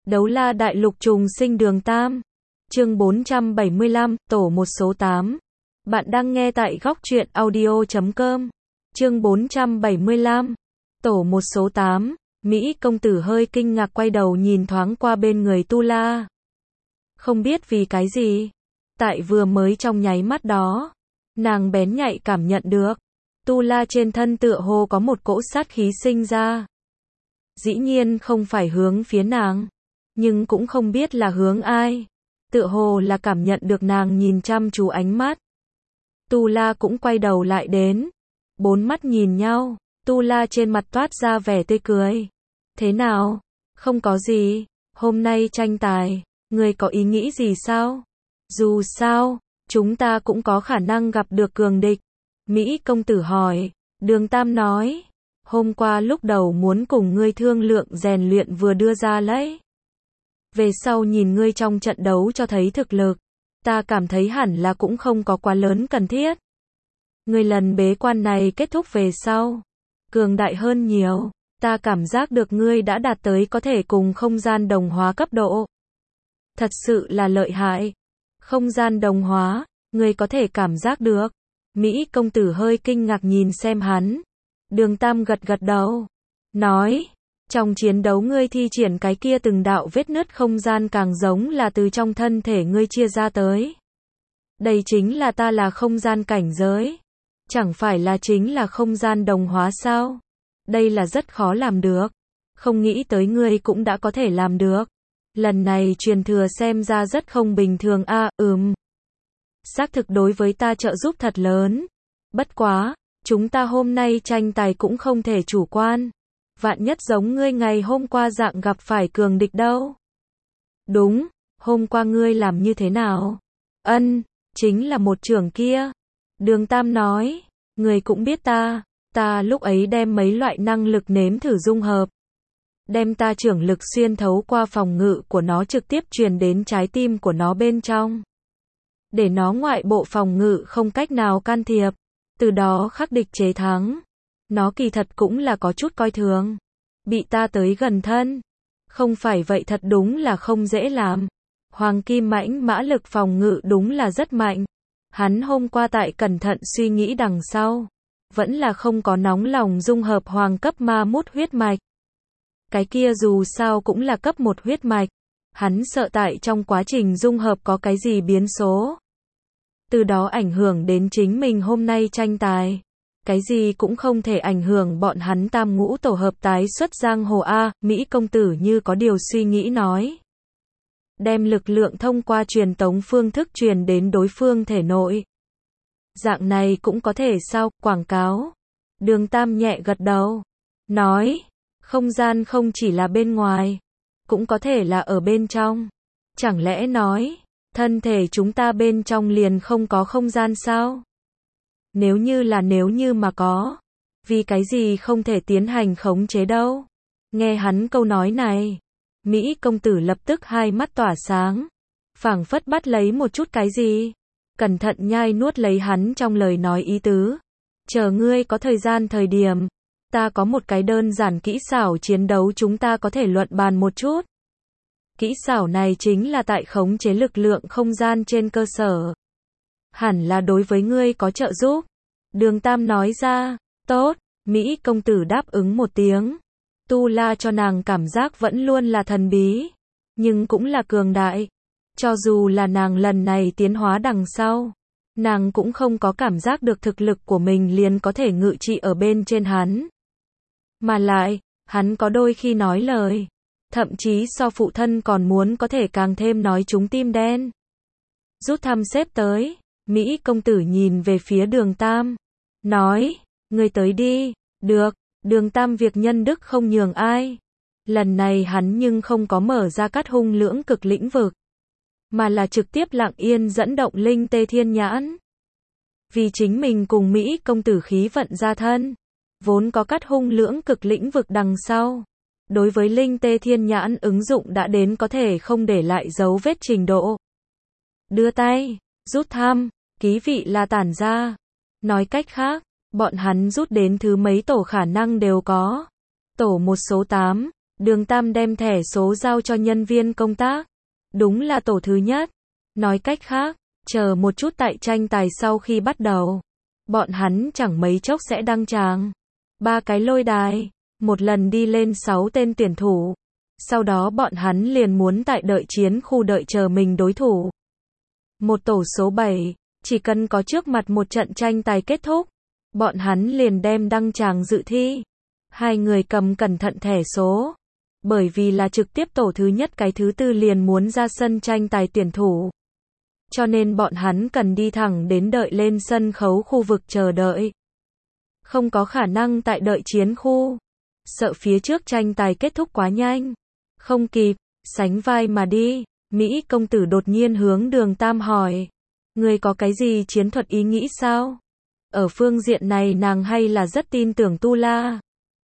Đấu la đại lục trùng sinh đường Tam. Chương 475, tổ một số 8. Bạn đang nghe tại góc truyện audio.com. Chương 475. Tổ một số 8. Mỹ công tử hơi kinh ngạc quay đầu nhìn thoáng qua bên người Tu La. Không biết vì cái gì, tại vừa mới trong nháy mắt đó, nàng bén nhạy cảm nhận được Tu La trên thân tựa hồ có một cỗ sát khí sinh ra. Dĩ nhiên không phải hướng phía nàng, nhưng cũng không biết là hướng ai. Tựa hồ là cảm nhận được nàng nhìn chăm chú ánh mắt. Tu La cũng quay đầu lại đến. Bốn mắt nhìn nhau, Tu La trên mặt toát ra vẻ tươi cười. Thế nào? Không có gì. Hôm nay tranh tài, ngươi có ý nghĩ gì sao? Dù sao, chúng ta cũng có khả năng gặp được cường địch. Mỹ công tử hỏi. Đường Tam nói. Hôm qua lúc đầu muốn cùng ngươi thương lượng rèn luyện vừa đưa ra lấy. Về sau nhìn ngươi trong trận đấu cho thấy thực lực, ta cảm thấy hẳn là cũng không có quá lớn cần thiết. Ngươi lần bế quan này kết thúc về sau, cường đại hơn nhiều, ta cảm giác được ngươi đã đạt tới có thể cùng không gian đồng hóa cấp độ. Thật sự là lợi hại. Không gian đồng hóa, ngươi có thể cảm giác được. Mỹ công tử hơi kinh ngạc nhìn xem hắn. Đường Tam gật gật đầu, nói, trong chiến đấu ngươi thi triển cái kia từng đạo vết nứt không gian càng giống là từ trong thân thể ngươi chia ra tới. Đây chính là ta là không gian cảnh giới. Chẳng phải là chính là không gian đồng hóa sao? Đây là rất khó làm được. Không nghĩ tới ngươi cũng đã có thể làm được. Lần này truyền thừa xem ra rất không bình thường a. Xác thực đối với ta trợ giúp thật lớn. Bất quá, chúng ta hôm nay tranh tài cũng không thể chủ quan. Vạn nhất giống ngươi ngày hôm qua dạng gặp phải cường địch đâu. Đúng, hôm qua ngươi làm như thế nào? Chính là một trưởng kia. Đường Tam nói, ngươi cũng biết ta lúc ấy đem mấy loại năng lực nếm thử dung hợp. Đem ta trưởng lực xuyên thấu qua phòng ngự của nó trực tiếp truyền đến trái tim của nó bên trong. Để nó ngoại bộ phòng ngự không cách nào can thiệp. Từ đó khắc địch chế thắng. Nó kỳ thật cũng là có chút coi thường. Bị ta tới gần thân. Không phải vậy thật đúng là không dễ làm. Hoàng kim mãnh mã lực phòng ngự đúng là rất mạnh. Hắn hôm qua tại cẩn thận suy nghĩ đằng sau. Vẫn là không có nóng lòng dung hợp hoàng cấp ma mút huyết mạch. Cái kia dù sao cũng là cấp 1 huyết mạch. Hắn sợ tại trong quá trình dung hợp có cái gì biến số. Từ đó ảnh hưởng đến chính mình hôm nay tranh tài. Cái gì cũng không thể ảnh hưởng bọn hắn tam ngũ tổ hợp tái xuất giang hồ a. Mỹ công tử như có điều suy nghĩ nói. Đem lực lượng thông qua truyền tống phương thức truyền đến đối phương thể nội. Dạng này cũng có thể sao? Quảng cáo. Đường Tam nhẹ gật đầu. Nói. Không gian không chỉ là bên ngoài. Cũng có thể là ở bên trong. Chẳng lẽ nói. Thân thể chúng ta bên trong liền không có không gian sao? Nếu như mà có. Vì cái gì không thể tiến hành khống chế đâu? Nghe hắn câu nói này. Mỹ công tử lập tức hai mắt tỏa sáng. Phảng phất bắt lấy một chút cái gì. Cẩn thận nhai nuốt lấy hắn trong lời nói ý tứ. Chờ ngươi có thời gian thời điểm. Ta có một cái đơn giản kỹ xảo chiến đấu chúng ta có thể luận bàn một chút. Kỹ xảo này chính là tại khống chế lực lượng không gian trên cơ sở. Hẳn là đối với ngươi có trợ giúp. Đường Tam nói ra. Tốt. Mỹ công tử đáp ứng một tiếng. Tu La cho nàng cảm giác vẫn luôn là thần bí. Nhưng cũng là cường đại. Cho dù là nàng lần này tiến hóa đằng sau. Nàng cũng không có cảm giác được thực lực của mình liền có thể ngự trị ở bên trên hắn. Mà lại, hắn có đôi khi nói lời. Thậm chí so phụ thân còn muốn có thể càng thêm nói trúng tim đen. Rút thăm xếp tới. Mỹ công tử nhìn về phía đường Tam. Nói, ngươi tới đi. Được, đường Tam việc nhân đức không nhường ai. Lần này hắn nhưng không có mở ra cắt hung lưỡng cực lĩnh vực. Mà là trực tiếp lặng yên dẫn động linh tê thiên nhãn. Vì chính mình cùng Mỹ công tử khí vận ra thân. Vốn có cắt hung lưỡng cực lĩnh vực đằng sau. Đối với linh tê thiên nhãn ứng dụng đã đến có thể không để lại dấu vết trình độ. Đưa tay, rút thăm, ký vị là tản ra. Nói cách khác, bọn hắn rút đến thứ mấy tổ khả năng đều có. Tổ một số 8, Đường Tam đem thẻ số giao cho nhân viên công tác. Đúng là tổ thứ nhất. Nói cách khác, chờ một chút tại tranh tài sau khi bắt đầu. Bọn hắn chẳng mấy chốc sẽ đăng tràng. 3 cái lôi đài, một lần đi lên 6 tên tuyển thủ. Sau đó bọn hắn liền muốn tại đợi chiến khu đợi chờ mình đối thủ. Một tổ số 7, chỉ cần có trước mặt một trận tranh tài kết thúc, bọn hắn liền đem đăng tràng dự thi. Hai người cầm cẩn thận thẻ số. Bởi vì là trực tiếp tổ thứ nhất cái thứ tư liền muốn ra sân tranh tài tuyển thủ. Cho nên bọn hắn cần đi thẳng đến đợi lên sân khấu khu vực chờ đợi. Không có khả năng tại đợi chiến khu. Sợ phía trước tranh tài kết thúc quá nhanh. Không kịp, sánh vai mà đi. Mỹ công tử đột nhiên hướng Đường Tam hỏi. Người có cái gì chiến thuật ý nghĩ sao? Ở phương diện này nàng hay là rất tin tưởng Tu La.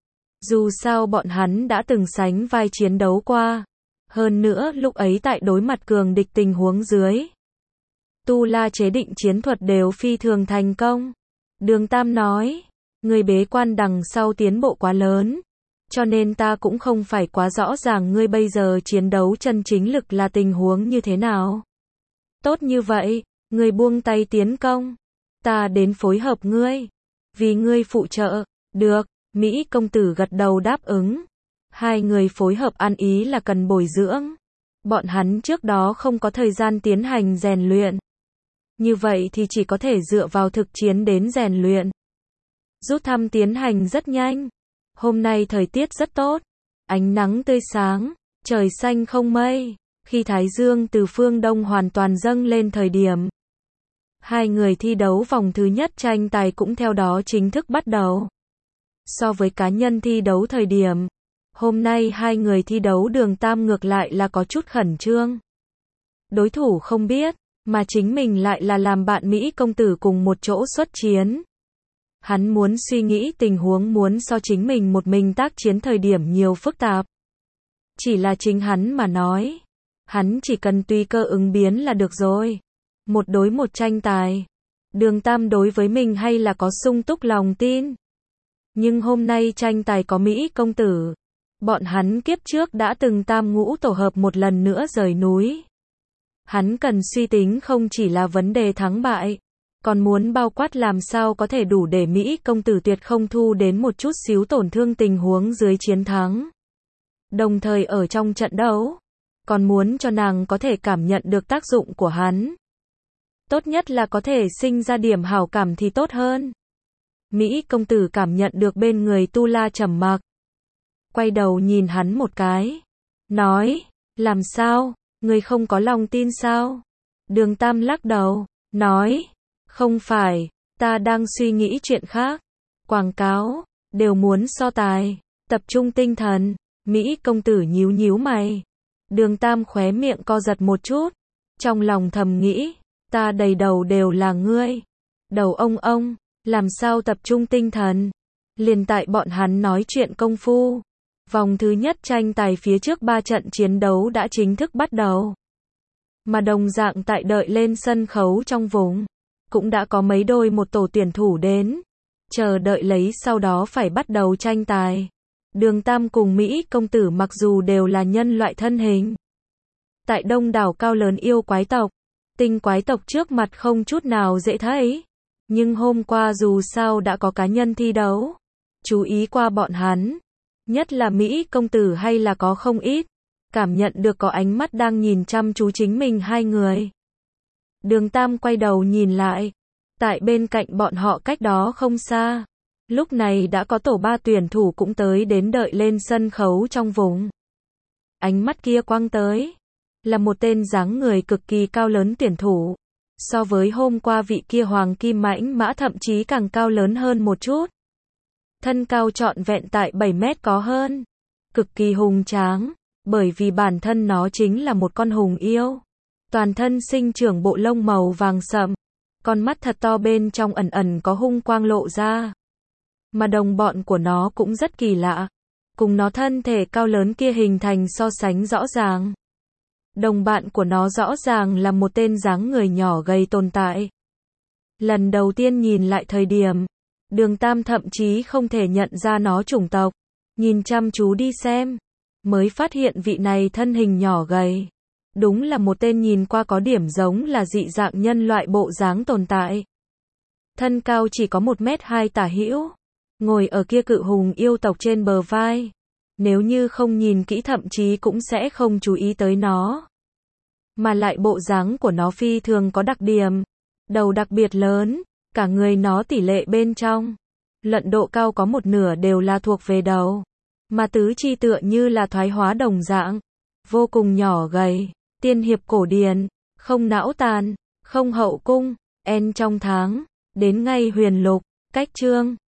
Dù sao bọn hắn đã từng sánh vai chiến đấu qua. Hơn nữa lúc ấy tại đối mặt cường địch tình huống dưới. Tu La chế định chiến thuật đều phi thường thành công. Đường Tam nói. Người bế quan đằng sau tiến bộ quá lớn. Cho nên ta cũng không phải quá rõ ràng ngươi bây giờ chiến đấu chân chính lực là tình huống như thế nào. Tốt như vậy, ngươi buông tay tiến công. Ta đến phối hợp ngươi. Vì ngươi phụ trợ. Được, Mỹ công tử gật đầu đáp ứng. Hai người phối hợp ăn ý là cần bồi dưỡng. Bọn hắn trước đó không có thời gian tiến hành rèn luyện. Như vậy thì chỉ có thể dựa vào thực chiến đến rèn luyện. Rút thăm tiến hành rất nhanh. Hôm nay thời tiết rất tốt. Ánh nắng tươi sáng, trời xanh không mây. Khi Thái Dương từ phương Đông hoàn toàn dâng lên thời điểm. Hai người thi đấu vòng thứ nhất tranh tài cũng theo đó chính thức bắt đầu. So với cá nhân thi đấu thời điểm, hôm nay hai người thi đấu Đường Tam ngược lại là có chút khẩn trương. Đối thủ không biết, mà chính mình lại là làm bạn Mỹ công tử cùng một chỗ xuất chiến. Hắn muốn suy nghĩ tình huống muốn so chính mình một mình tác chiến thời điểm nhiều phức tạp. Chỉ là chính hắn mà nói. Hắn chỉ cần tùy cơ ứng biến là được rồi. Một đối một tranh tài. Đường Tam đối với mình hay là có sung túc lòng tin. Nhưng hôm nay tranh tài có Mỹ công tử. Bọn hắn kiếp trước đã từng tam ngũ tổ hợp một lần nữa rời núi. Hắn cần suy tính không chỉ là vấn đề thắng bại. Còn muốn bao quát làm sao có thể đủ để Mỹ công tử tuyệt không thu đến một chút xíu tổn thương tình huống dưới chiến thắng. Đồng thời ở trong trận đấu, còn muốn cho nàng có thể cảm nhận được tác dụng của hắn. Tốt nhất là có thể sinh ra điểm hảo cảm thì tốt hơn. Mỹ công tử cảm nhận được bên người Tu La trầm mặc. Quay đầu nhìn hắn một cái. Nói, làm sao, người không có lòng tin sao? Đường Tam lắc đầu, nói, không phải, ta đang suy nghĩ chuyện khác. Quảng cáo, đều muốn so tài, tập trung tinh thần. Mỹ công tử nhíu nhíu mày. Đường Tam khóe miệng co giật một chút. Trong lòng thầm nghĩ, ta đầy đầu đều là ngươi. Đầu ông, làm sao tập trung tinh thần. Liền tại bọn hắn nói chuyện công phu. Vòng thứ nhất tranh tài phía trước 3 trận chiến đấu đã chính thức bắt đầu. Mà đồng dạng tại đợi lên sân khấu trong vùng. Cũng đã có mấy đôi một tổ tuyển thủ đến. Chờ đợi lấy sau đó phải bắt đầu tranh tài. Đường Tam cùng Mỹ công tử mặc dù đều là nhân loại thân hình. Tại đông đảo cao lớn yêu quái tộc. Tinh quái tộc trước mặt không chút nào dễ thấy. Nhưng hôm qua dù sao đã có cá nhân thi đấu. Chú ý qua bọn hắn. Nhất là Mỹ công tử hay là có không ít. Cảm nhận được có ánh mắt đang nhìn chăm chú chính mình hai người. Đường Tam quay đầu nhìn lại. Tại bên cạnh bọn họ cách đó không xa. Lúc này đã có tổ 3 tuyển thủ cũng tới đến đợi lên sân khấu trong vùng. Ánh mắt kia quăng tới. Là một tên dáng người cực kỳ cao lớn tuyển thủ. So với hôm qua vị kia hoàng kim mãnh mã thậm chí càng cao lớn hơn một chút. Thân cao trọn vẹn tại 7 mét có hơn. Cực kỳ hùng tráng. Bởi vì bản thân nó chính là một con hùng yêu. Toàn thân sinh trưởng bộ lông màu vàng sậm. Con mắt thật to bên trong ẩn ẩn có hung quang lộ ra. Mà đồng bọn của nó cũng rất kỳ lạ. Cùng nó thân thể cao lớn kia hình thành so sánh rõ ràng. Đồng bạn của nó rõ ràng là một tên dáng người nhỏ gầy tồn tại. Lần đầu tiên nhìn lại thời điểm, Đường Tam thậm chí không thể nhận ra nó chủng tộc. Nhìn chăm chú đi xem. mới phát hiện vị này thân hình nhỏ gầy. Đúng là một tên nhìn qua có điểm giống là dị dạng nhân loại bộ dáng tồn tại. Thân cao chỉ có 1m2 tả hữu, ngồi ở kia cự hùng yêu tộc trên bờ vai. Nếu như không nhìn kỹ thậm chí cũng sẽ không chú ý tới nó. Mà lại bộ dáng của nó phi thường có đặc điểm. Đầu đặc biệt lớn, cả người nó tỷ lệ bên trong. Lận độ cao có một nửa đều là thuộc về đầu. Mà tứ chi tựa như là thoái hóa đồng dạng. Vô cùng nhỏ gầy, tiên hiệp cổ điển, không não tàn, không hậu cung, en trong tháng, đến ngay huyền lục, cách chương.